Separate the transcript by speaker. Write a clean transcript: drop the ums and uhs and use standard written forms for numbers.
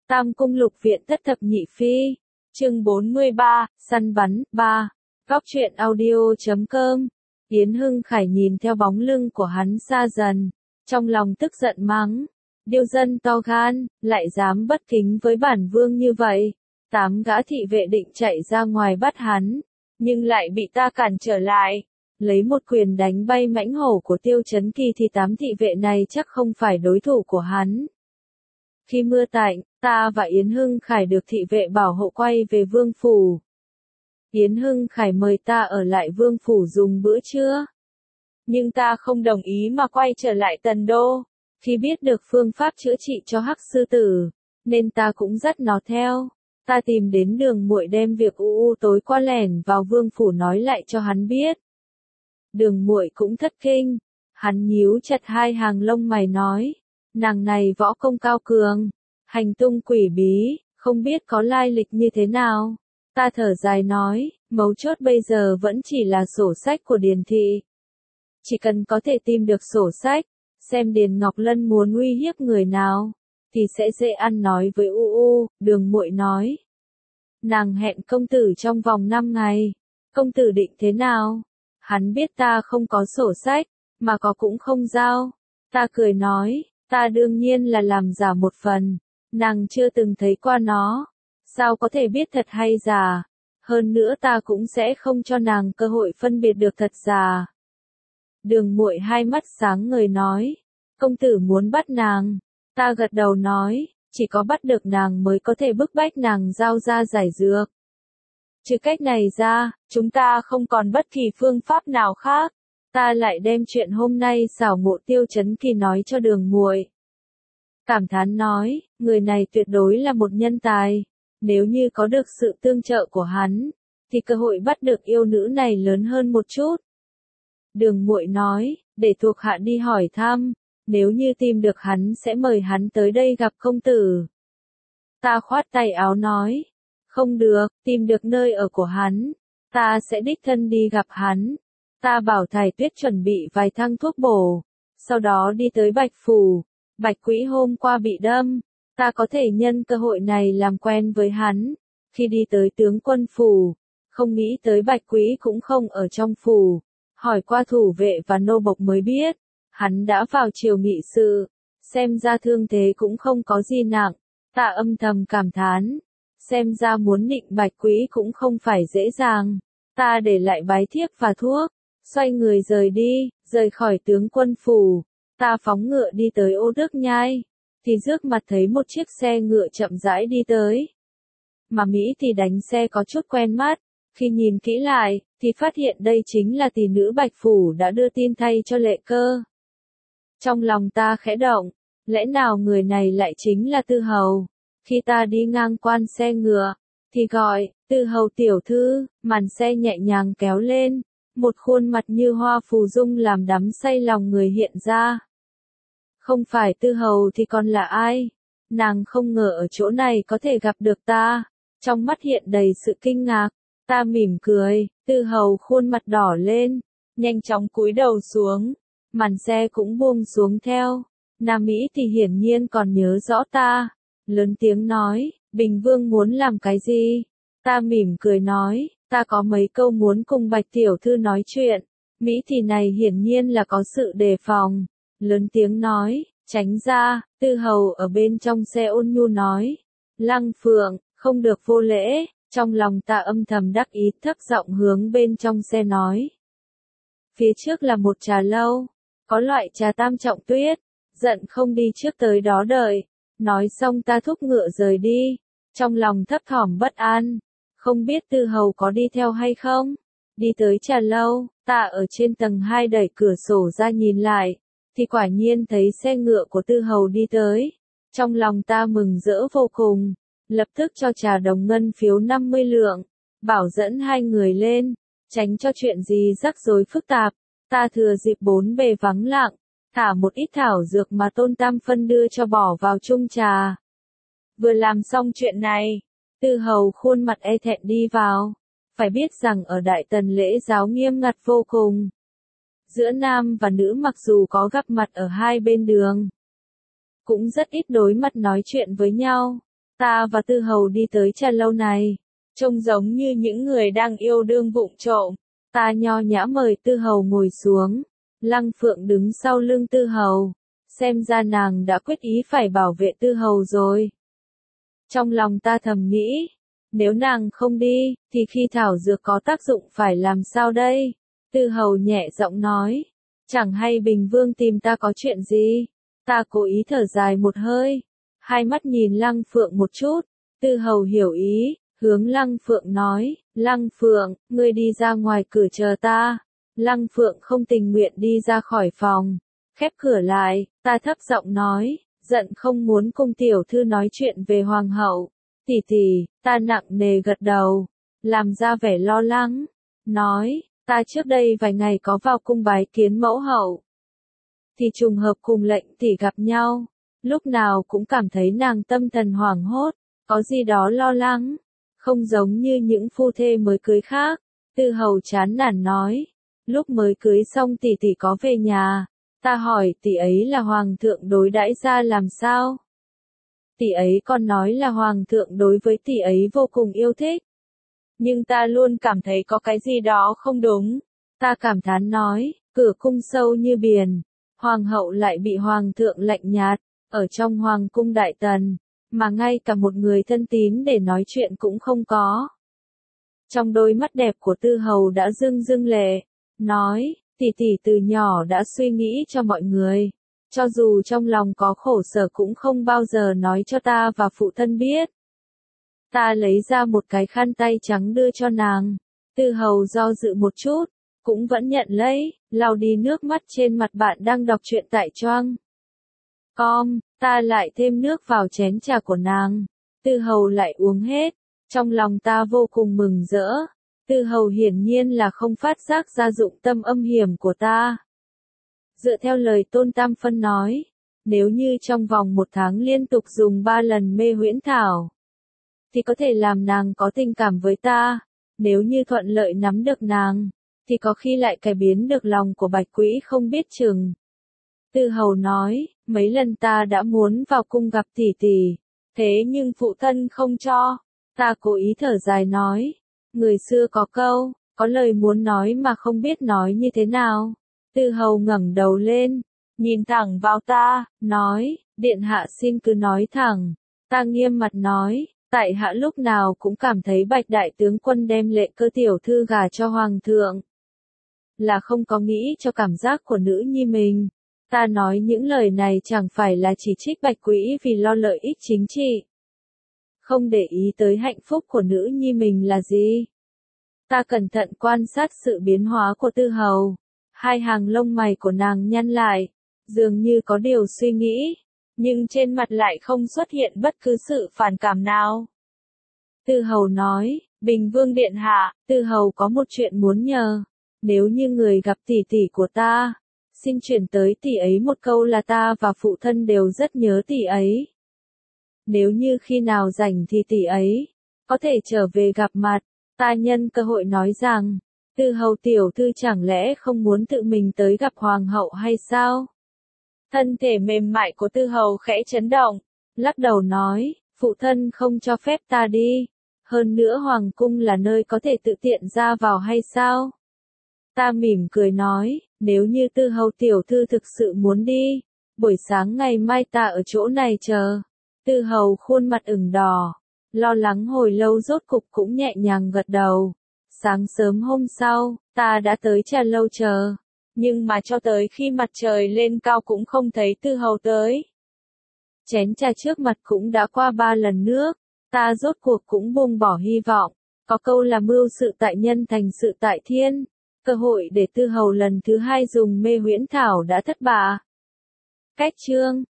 Speaker 1: Tam cung lục viện thất thập nhị phi. Chương 43, săn bắn, 3. Góc truyện audio.com. Yến Hưng Khải nhìn theo bóng lưng của hắn xa dần, trong lòng tức giận mắng. Điêu dân to gan, lại dám bất kính với bản vương như vậy. 8 gã thị vệ định chạy ra ngoài bắt hắn, nhưng lại bị ta cản trở lại. Lấy một quyền đánh bay mãnh hổ của Tiêu Chấn Kỳ thì 8 thị vệ này chắc không phải đối thủ của hắn. Khi mưa tạnh, ta và Yến Hưng Khải được thị vệ bảo hộ quay về vương phủ. Yến Hưng Khải mời ta ở lại vương phủ dùng bữa trưa. Nhưng ta không đồng ý mà quay trở lại Tần Đô. Khi biết được phương pháp chữa trị cho Hắc Sư Tử, nên ta cũng dắt nó theo. Ta tìm đến Đường Muội đem việc tối qua lẻn vào vương phủ nói lại cho hắn biết. Đường Muội cũng thất kinh. Hắn nhíu chặt hai hàng lông mày nói, nàng này võ công cao cường, hành tung quỷ bí, không biết có lai lịch như thế nào. Ta thở dài nói, mấu chốt bây giờ vẫn chỉ là sổ sách của Điền thị. Chỉ cần có thể tìm được sổ sách, xem Điền Ngọc Lân muốn uy hiếp người nào, thì sẽ dễ ăn nói với Đường Muội nói. Nàng hẹn công tử trong vòng 5 ngày, công tử định thế nào? Hắn biết ta không có sổ sách, mà có cũng không giao. Ta cười nói, ta đương nhiên là làm giả một phần, nàng chưa từng thấy qua nó, sao có thể biết thật hay giả, hơn nữa ta cũng sẽ không cho nàng cơ hội phân biệt được thật giả. Đường Muội hai mắt sáng ngời nói, công tử muốn bắt nàng. Ta gật đầu nói, chỉ có bắt được nàng mới có thể bức bách nàng giao ra giải dược. Trừ cách này ra, chúng ta không còn bất kỳ phương pháp nào khác. Ta lại đem chuyện hôm nay xảo ngộ Tiêu Chấn Kỳ nói cho Đường Muội. Cảm thán nói, người này tuyệt đối là một nhân tài. Nếu như có được sự tương trợ của hắn, thì cơ hội bắt được yêu nữ này lớn hơn một chút. Đường Muội nói, để thuộc hạ đi hỏi thăm, nếu như tìm được hắn sẽ mời hắn tới đây gặp công tử. Ta khoát tay áo nói, không được, tìm được nơi ở của hắn, ta sẽ đích thân đi gặp hắn. Ta bảo Thải Tuyết chuẩn bị vài thang thuốc bổ, sau đó đi tới Bạch Phủ. Bạch Quỹ hôm qua bị đâm, ta có thể nhân cơ hội này làm quen với hắn. Khi đi tới tướng quân phủ, không nghĩ tới Bạch Quỹ cũng không ở trong phủ. Hỏi qua thủ vệ và nô bộc mới biết, hắn đã vào triều nghị sự, xem ra thương thế cũng không có gì nặng. Ta âm thầm cảm thán, xem ra muốn định Bạch Quỹ cũng không phải dễ dàng. Ta để lại bái thiếp và thuốc, xoay người rời đi, rời khỏi tướng quân phủ. Ta phóng ngựa đi tới Ô Đức Nhai, thì rước mặt thấy một chiếc xe ngựa chậm rãi đi tới. Mà Mỹ thì đánh xe có chút quen mắt, khi nhìn kỹ lại, thì phát hiện đây chính là tỷ nữ Bạch Phủ đã đưa tin thay cho Lệ Cơ. Trong lòng ta khẽ động, lẽ nào người này lại chính là Tư Hầu? Khi ta đi ngang quan xe ngựa, thì gọi, Tư Hầu tiểu thư, màn xe nhẹ nhàng kéo lên, một khuôn mặt như hoa phù dung làm đắm say lòng người hiện ra. Không phải Tư Hầu thì còn là ai? Nàng không ngờ ở chỗ này có thể gặp được ta. Trong mắt hiện đầy sự kinh ngạc, ta mỉm cười, Tư Hầu khuôn mặt đỏ lên, nhanh chóng cúi đầu xuống, màn xe cũng buông xuống theo. Nam Mỹ thì hiển nhiên còn nhớ rõ ta, lớn tiếng nói, Bình Vương muốn làm cái gì? Ta mỉm cười nói, ta có mấy câu muốn cùng Bạch tiểu thư nói chuyện. Mỹ thì này hiển nhiên là có sự đề phòng, lớn tiếng nói, tránh ra. Tư Hầu ở bên trong xe ôn nhu nói, Lăng Phượng, không được vô lễ. Trong lòng ta âm thầm đắc ý, thấp giọng hướng bên trong xe nói. Phía trước là một trà lâu, có loại trà tam trọng tuyết, giận không đi trước tới đó đợi. Nói xong ta thúc ngựa rời đi, trong lòng thấp thỏm bất an, không biết Tư Hầu có đi theo hay không. Đi tới trà lâu, ta ở trên tầng 2 đẩy cửa sổ ra nhìn lại, thì quả nhiên thấy xe ngựa của Tư Hầu đi tới. Trong lòng ta mừng rỡ vô cùng, lập tức cho trà đồng ngân phiếu 50 lượng, bảo dẫn hai người lên, tránh cho chuyện gì rắc rối phức tạp. Ta thừa dịp bốn bề vắng lặng, thả một ít thảo dược mà Tôn Tam Phân đưa cho bỏ vào chung trà. Vừa làm xong chuyện này, Tư Hầu khuôn mặt e thẹn đi vào. Phải biết rằng ở Đại Tần lễ giáo nghiêm ngặt vô cùng. Giữa nam và nữ mặc dù có gặp mặt ở hai bên đường, cũng rất ít đối mặt nói chuyện với nhau. Ta và Tư Hầu đi tới trà lâu này, trông giống như những người đang yêu đương vụng trộm. Ta nho nhã mời Tư Hầu ngồi xuống. Lăng Phượng đứng sau lưng Tư Hầu. Xem ra nàng đã quyết ý phải bảo vệ Tư Hầu rồi. Trong lòng ta thầm nghĩ, nếu nàng không đi, thì khi thảo dược có tác dụng phải làm sao đây? Tư Hầu nhẹ giọng nói, chẳng hay Bình Vương tìm ta có chuyện gì? Ta cố ý thở dài một hơi, hai mắt nhìn Lăng Phượng một chút. Tư Hầu hiểu ý, hướng Lăng Phượng nói, Lăng Phượng, ngươi đi ra ngoài cửa chờ ta. Lăng Phượng không tình nguyện đi ra khỏi phòng, khép cửa lại. Ta thấp giọng nói, giận không muốn cùng tiểu thư nói chuyện về hoàng hậu. Tỷ tỷ, ta nặng nề gật đầu, làm ra vẻ lo lắng, nói, ta trước đây vài ngày có vào cung bái kiến mẫu hậu. Thì trùng hợp cùng lệnh tỷ gặp nhau, lúc nào cũng cảm thấy nàng tâm thần hoảng hốt, có gì đó lo lắng, không giống như những phu thê mới cưới khác. Tư Hầu chán nản nói, lúc mới cưới xong tỷ tỷ có về nhà, ta hỏi tỷ ấy là hoàng thượng đối đãi ra làm sao? Tỷ ấy còn nói là hoàng thượng đối với tỷ ấy vô cùng yêu thích. Nhưng ta luôn cảm thấy có cái gì đó không đúng. Ta cảm thán nói, cửa cung sâu như biển, hoàng hậu lại bị hoàng thượng lạnh nhạt, ở trong hoàng cung đại tần, mà ngay cả một người thân tín để nói chuyện cũng không có. Trong đôi mắt đẹp của Tư Hầu đã rưng rưng lệ, nói, tỷ tỷ từ nhỏ đã suy nghĩ cho mọi người. Cho dù trong lòng có khổ sở cũng không bao giờ nói cho ta và phụ thân biết. Ta lấy ra một cái khăn tay trắng đưa cho nàng. Tư Hầu do dự một chút, cũng vẫn nhận lấy, lau đi nước mắt trên mặt bạn đang đọc truyện tại Choang. Ta lại thêm nước vào chén trà của nàng. Tư Hầu lại uống hết. Trong lòng ta vô cùng mừng rỡ. Tư Hầu hiển nhiên là không phát giác ra dụng tâm âm hiểm của ta. Dựa theo lời Tôn Tam Phân nói, nếu như trong vòng 1 tháng liên tục dùng 3 lần mê huyễn thảo, thì có thể làm nàng có tình cảm với ta. Nếu như thuận lợi nắm được nàng, thì có khi lại cải biến được lòng của Bạch Quỹ không biết chừng. Tư Hầu nói, mấy lần ta đã muốn vào cung gặp tỷ tỷ, thế nhưng phụ thân không cho. Ta cố ý thở dài nói, người xưa có câu, có lời muốn nói mà không biết nói như thế nào. Tư Hầu ngẩng đầu lên, nhìn thẳng vào ta, nói, điện hạ xin cứ nói thẳng. Ta nghiêm mặt nói, tại hạ lúc nào cũng cảm thấy Bạch đại tướng quân đem Lệ Cơ tiểu thư gả cho hoàng thượng, là không có nghĩ cho cảm giác của nữ nhi mình. Ta nói những lời này chẳng phải là chỉ trích Bạch Quỹ vì lo lợi ích chính trị, không để ý tới hạnh phúc của nữ nhi mình là gì. Ta cẩn thận quan sát sự biến hóa của Tư Hầu. Hai hàng lông mày của nàng nhăn lại, dường như có điều suy nghĩ, nhưng trên mặt lại không xuất hiện bất cứ sự phản cảm nào. Tư Hầu nói, Bình Vương điện hạ, Tư Hầu có một chuyện muốn nhờ. Nếu như người gặp tỷ tỷ của ta, xin chuyển tới tỷ ấy một câu là ta và phụ thân đều rất nhớ tỷ ấy. Nếu như khi nào rảnh thì tỷ ấy có thể trở về gặp mặt. Ta nhân cơ hội nói rằng, Tư Hầu tiểu thư chẳng lẽ không muốn tự mình tới gặp hoàng hậu hay sao? Thân thể mềm mại của Tư Hầu khẽ chấn động, lắc đầu nói, phụ thân không cho phép ta đi. Hơn nữa hoàng cung là nơi có thể tự tiện ra vào hay sao? Ta mỉm cười nói, nếu như Tư Hầu tiểu thư thực sự muốn đi, buổi sáng ngày mai ta ở chỗ này chờ. Tư Hầu khuôn mặt ửng đỏ, lo lắng hồi lâu rốt cục cũng nhẹ nhàng gật đầu. Sáng sớm hôm sau, ta đã tới trà lâu chờ, nhưng mà cho tới khi mặt trời lên cao cũng không thấy Tư Hầu tới. Chén trà trước mặt cũng đã qua 3 lần nước, ta rốt cuộc cũng buông bỏ hy vọng. Có câu là mưu sự tại nhân thành sự tại thiên, cơ hội để Tư Hầu lần thứ 2 dùng mê huyễn thảo đã thất bại. Cách chương